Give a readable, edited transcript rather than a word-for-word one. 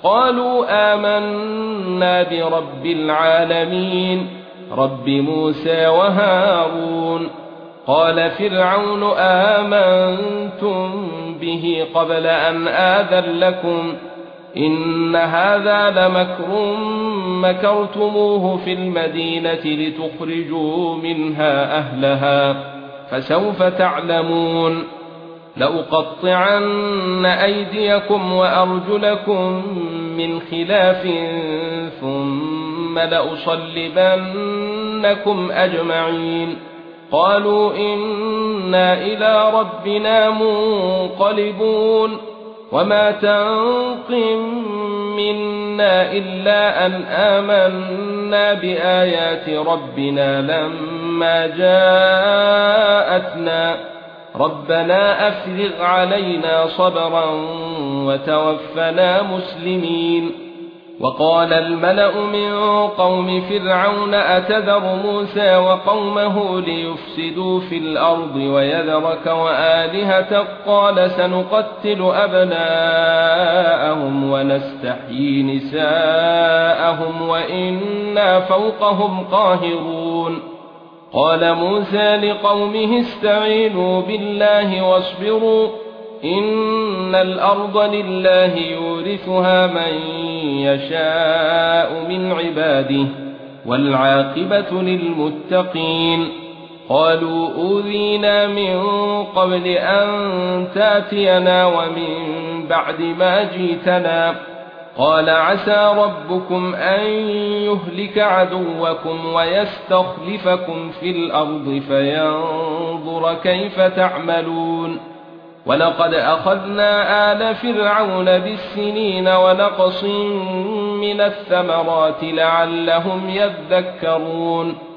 قالوا آمنا برب العالمين رب موسى وهارون. قال فرعون آمنتم به قبل أن آذن لكم إن هذا لمكر مكرتموه في المدينة لتخرجوا منها أهلها فسوف تعلمون. لأقطعن أيديكم وأرجلكم من خلاف ثم لأصلبنكم أجمعين. قالوا إنا إلى ربنا منقلبون. وما تنقم منا إلا أن آمنا بآيات ربنا لما جاءتنا ربنا أفرغ علينا صبرا وتوفنا مسلمين. وقال الملأ من قوم فرعون أتذر موسى وقومه ليفسدوا في الأرض ويذرك وآلهتك قال سنقتل أبناءهم ونستحيي نساءهم وإنا فوقهم قاهرون. قال موسى لقومه استعينوا بالله واصبروا إن الأرض لله يورثها من يشاء من عباده والعاقبة للمتقين. قالوا أوذينا من قبل أن تأتينا ومن بعد ما جئتنا قال عسى ربكم أن يهلك عدوكم ويستخلفكم في الأرض فينظر كيف تعملون. ولقد أخذنا آل فرعون بالسنين ونقص من الثمرات لعلهم يذكرون.